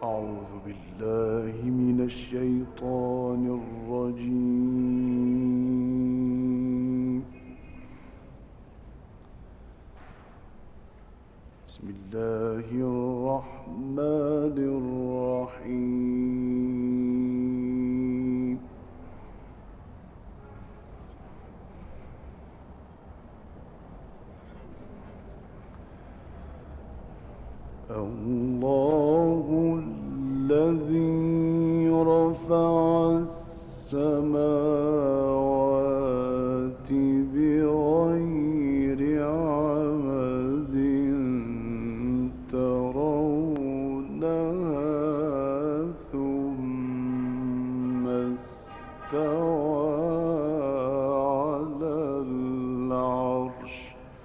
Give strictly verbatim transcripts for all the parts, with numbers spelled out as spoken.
أعوذ بالله من الشيطان الرجيم. بسم الله الرحمن الرحيم. الله الذي رفع السماوات بغير عمد ترونها ثم استوى على العرش.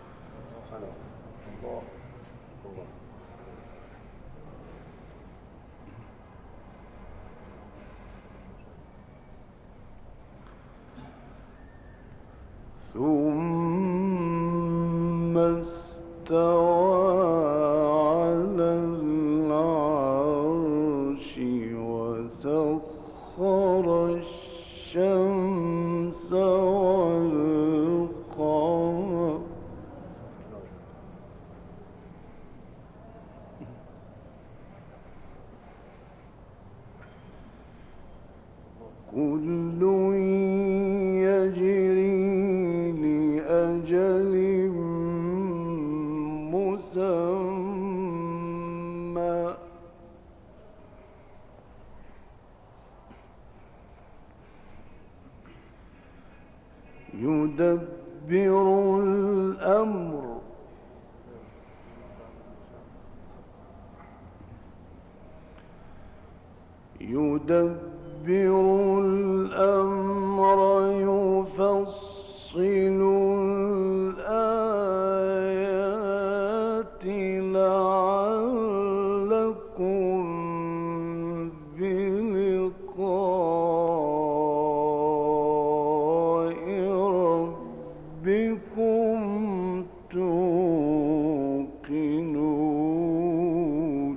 ثم استوى على العرش وسخر الشمس والقمر كل أجل مسمى يدبر الأمر يدبر الأمر يفصل الآيات لعلكم بلقاء ربكم توقنون.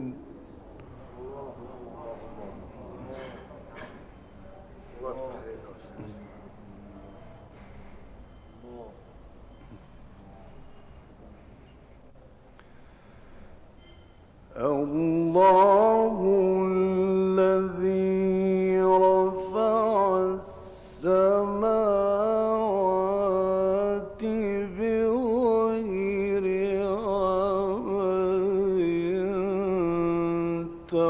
الله الذي رفع السماوات بغير عمد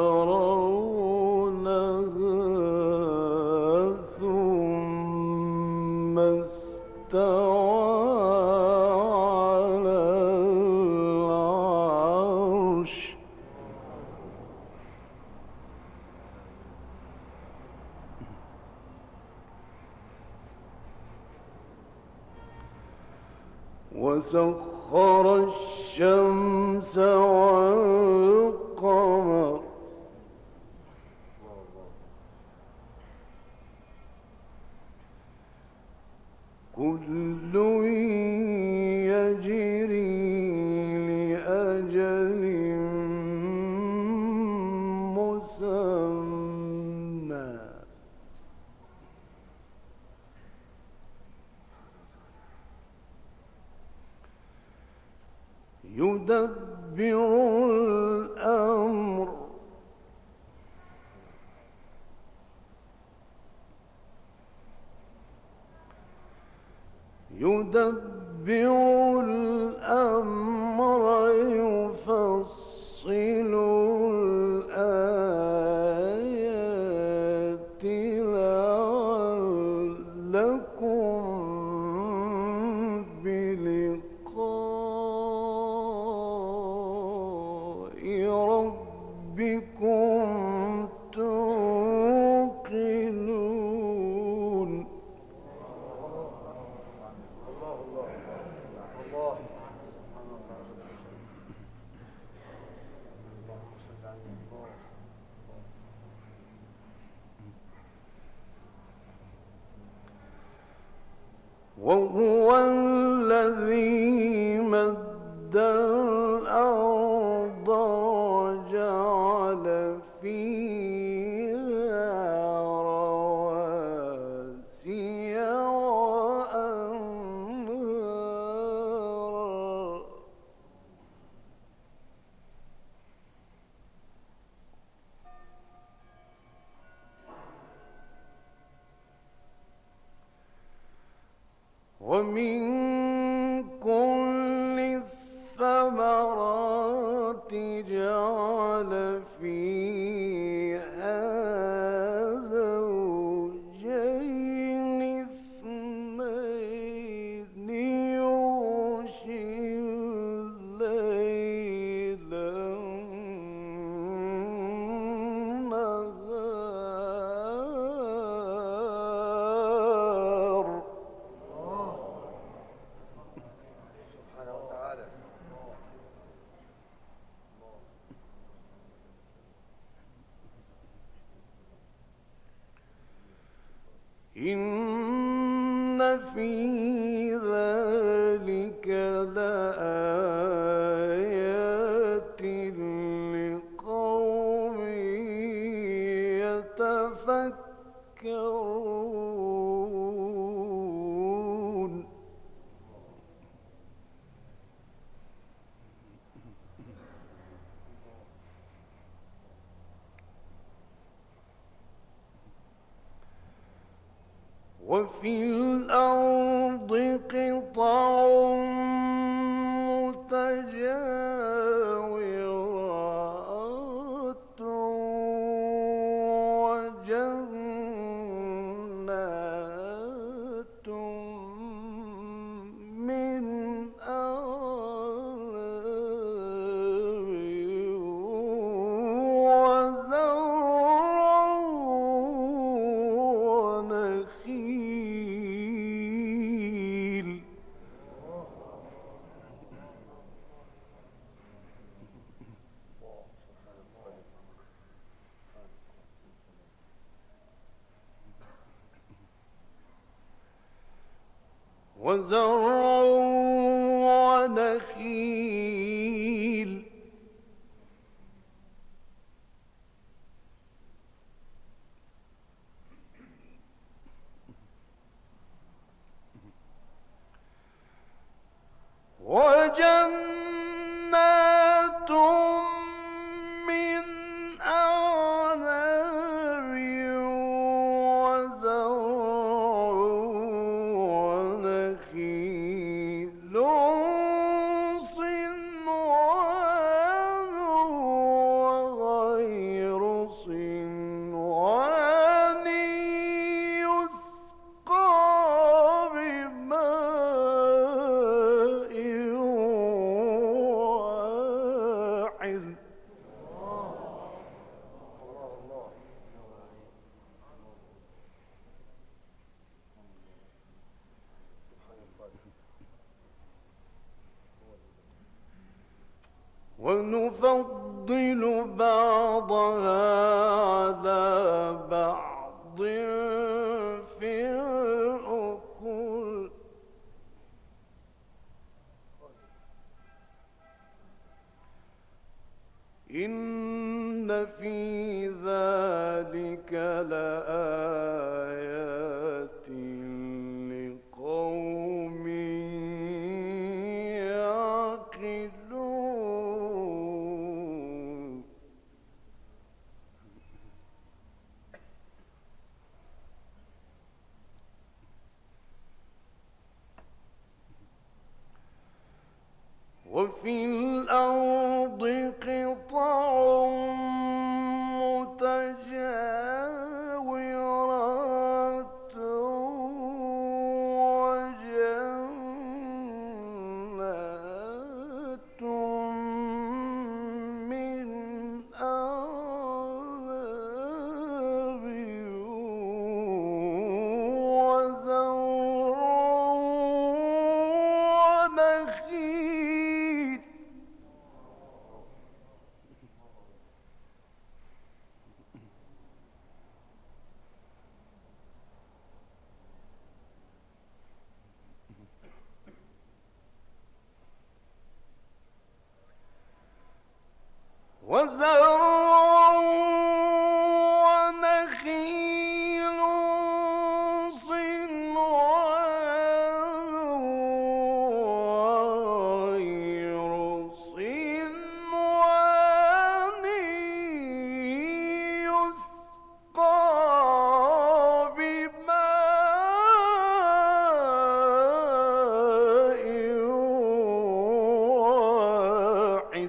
ترونها ثم استوى وسخر الشمس والقمر كل يجري لأجل مسمى يدبر الأمر يدبر الأمر يفصل الآيات لعلكم بلقاء ربكم توقنون. وهو الذي مد الأرض وجعل فيها في ذلك لآيات لقوم يتفكرون. وفي الأرض قطع متجاورات وجنات من أعناب وزرع ونخيل. وزرع ونخيل وجنات من أعناب وزرع ونخيل صنوان وغير صنوان يسقى بماء واحد. ونفضل بعضها على بعض في الأكل إن في ذلك لآيات لقوم يعقلون. وفي الأرض قطع متجاورات وجنات من أعناب وزرع ونخيل وزرع ونخيل صنوان وغير صنوان يسقى بماء واحد.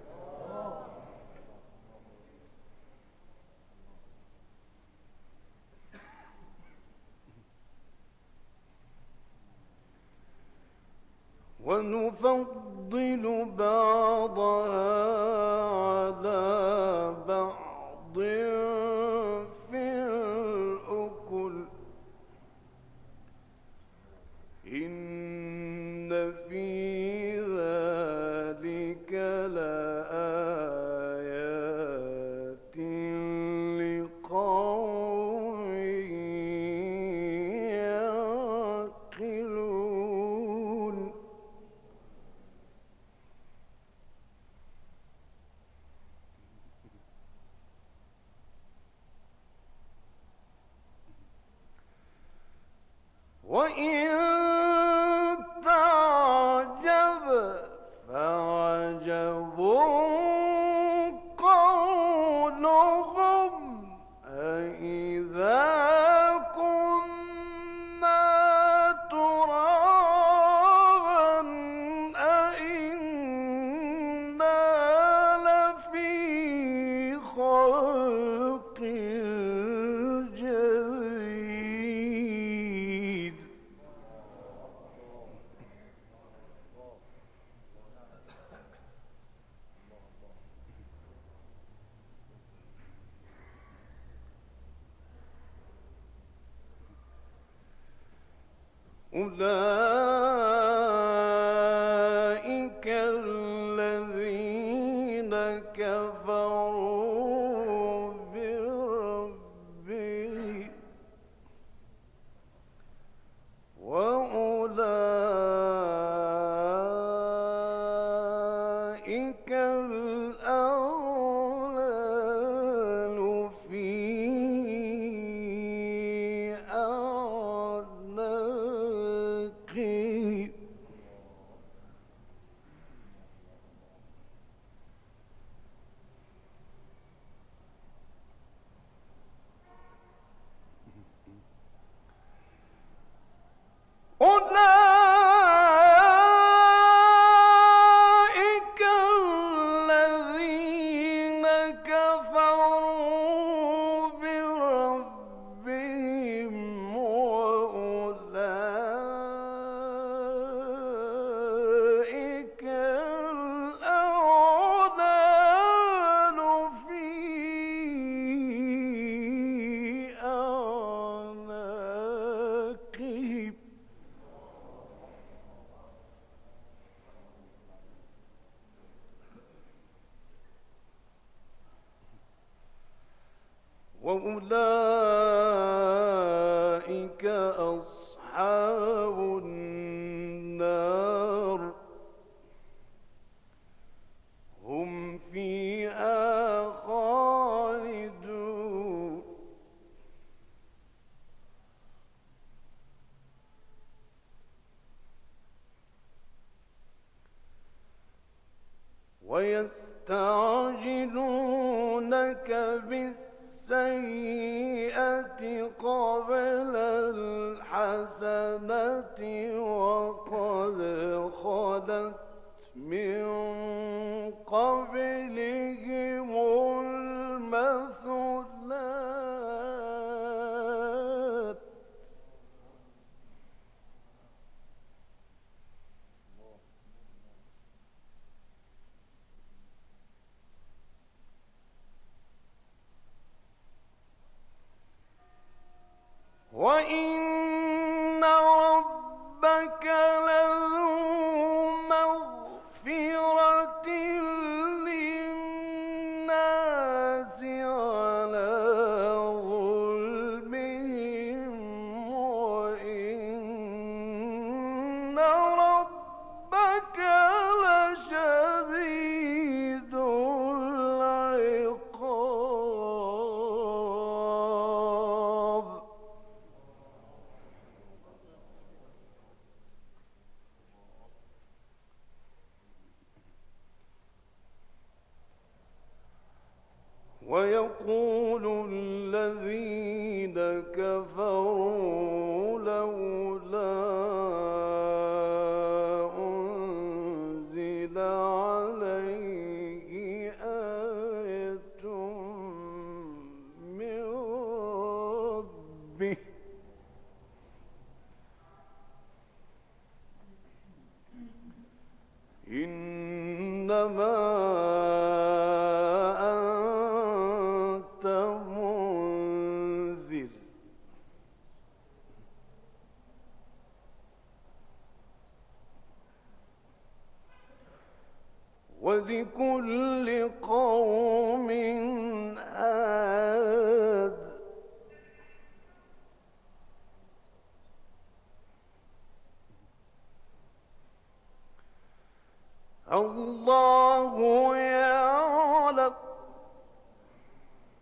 ونفضل بعضها على بعض في الأكل إن في ذلك لآيات لقوم يعقلون. وإن تعجب فعجب قولهم أإذا كنا ترابا أإنا لفي خلق جديد. أولئك الذين كفروا بربهم وأولئك الأغلال في أعناقهم أولئك الذين كفروا بربهم وأولئك الأغلال في أعناقهم وأولئك أصحاب النار هم فيها خالدون. ويستعجلونك بالسيئة قبل الحسنة وقد خلت من قبلهم المثلات وإن ربك لذو مغفرة للناس على ظلمهم وإن ربك لشديد العقاب. ويقول الذين كفروا لولا أنزل عليه آية من ربه إنما أنت منذر ولكل قوم هاد الله يعلم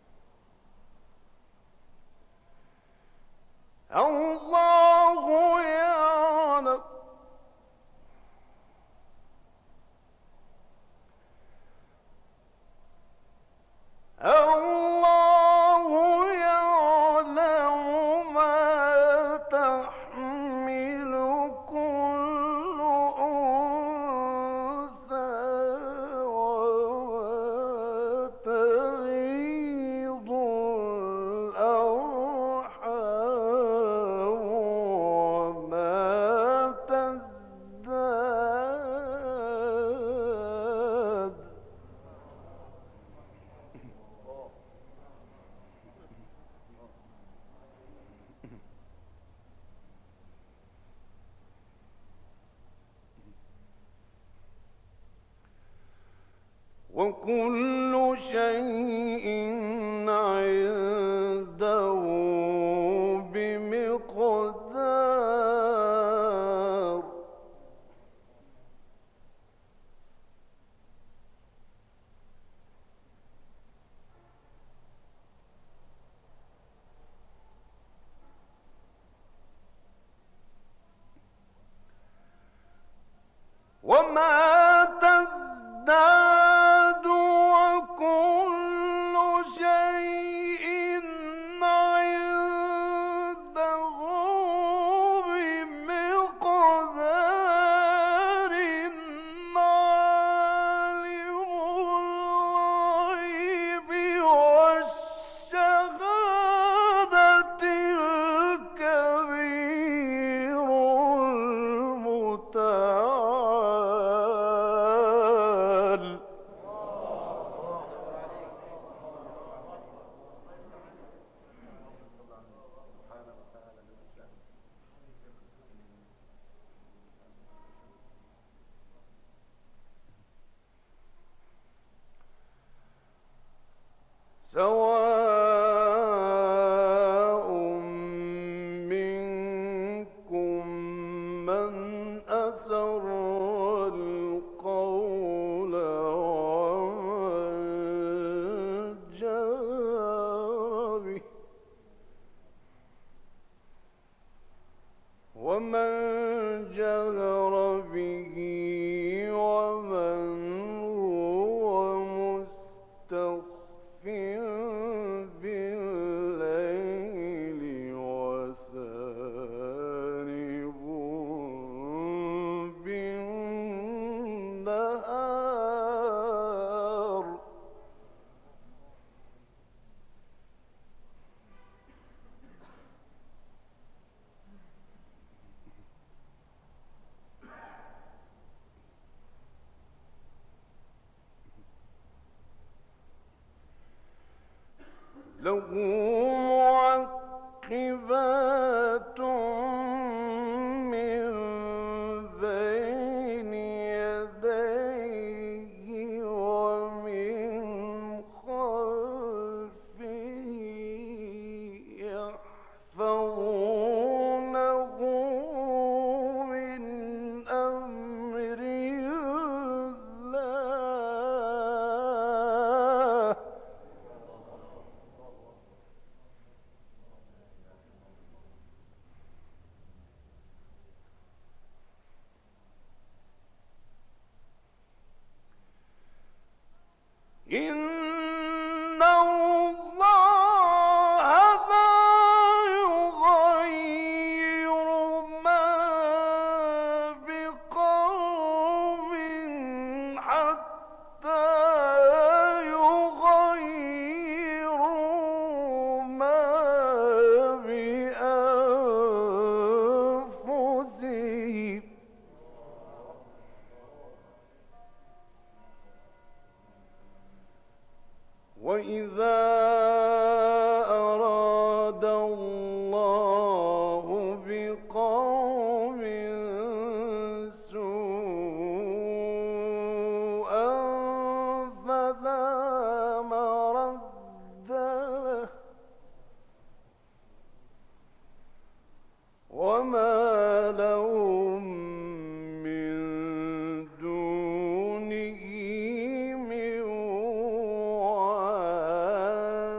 الله وكل شيء عنده بمقدار. وما تزداد وكل شيء عنده بمقدار. عالم الغيب والشهادة الكبير المتعال. سواء منكم من أسر القول ومن جهر به ومن جهر به ومن هو مستخف بالليل وسارب بالنهار. له معقبات من بين يديه ومن خلفه يحفظونه من أمر الله. إن الله لا يغير ما بقوم حتى يغيروا ما بأنفسهم. وإذا أراد الله بقوم سوءا فلا مرد له وما لهم من دونه من وال.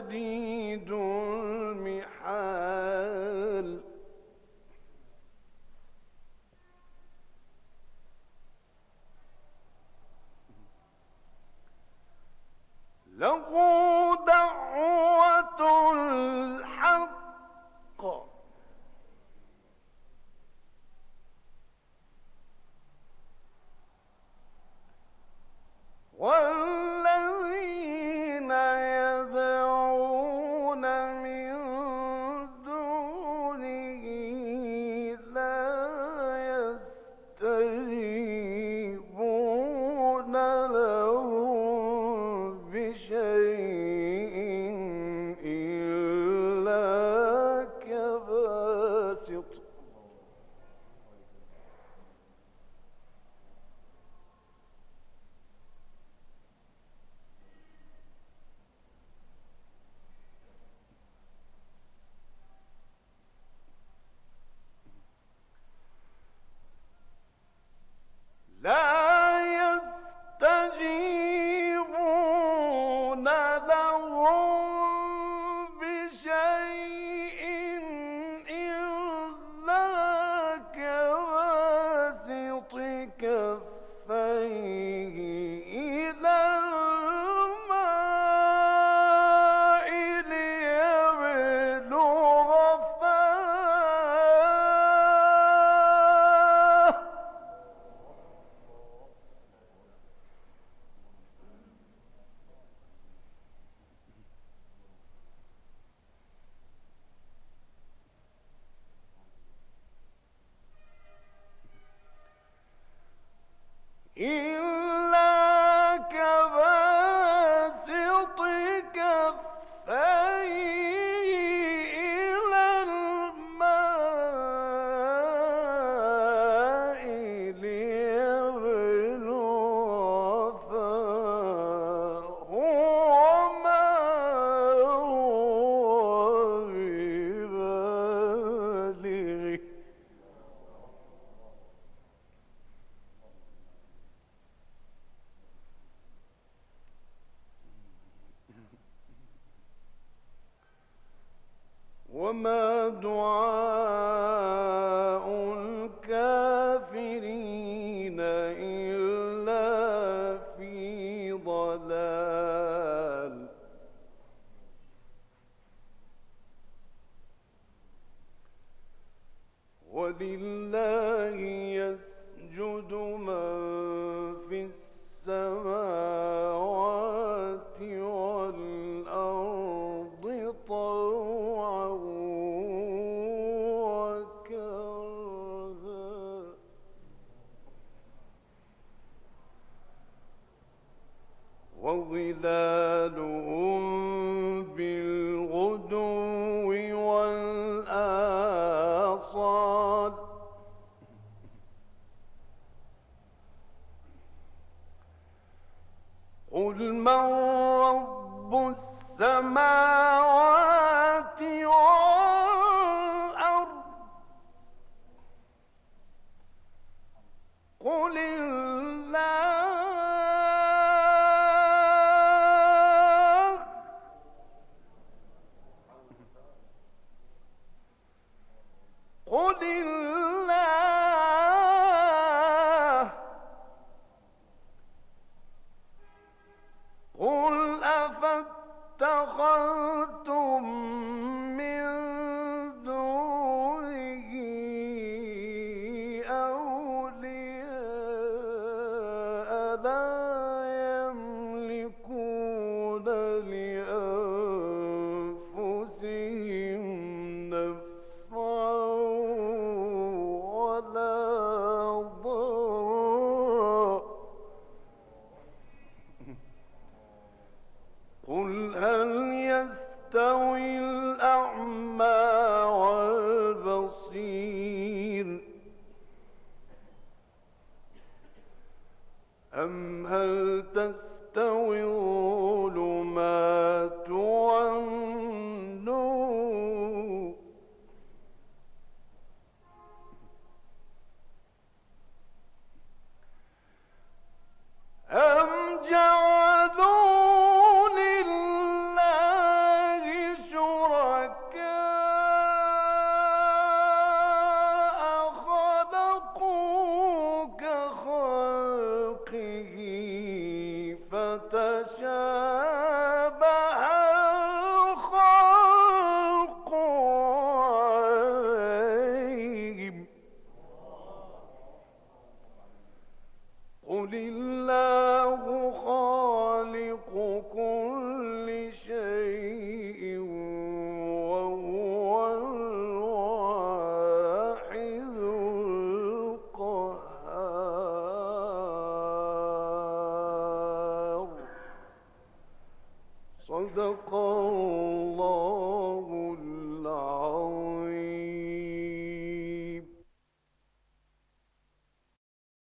شديد المحال له دعوة الحق والذين يدعون من دونه لا يستجيبون لهم بشيء إلا كباسط لا يستجيبون لهم بشيء إلا كباسط كفيه إلى الماء ليبلغ فاه إلا كباسط كفيه إلى الماء ليبلغ فاه وما هو ببالغه وما دعاء الكافرين إلا في ضلال ولله يسجد من في السماوات والأرض طوعا وكرها وظلالهم بالغدو والآصال قل من رب السماوات والأرض قل الله قل الله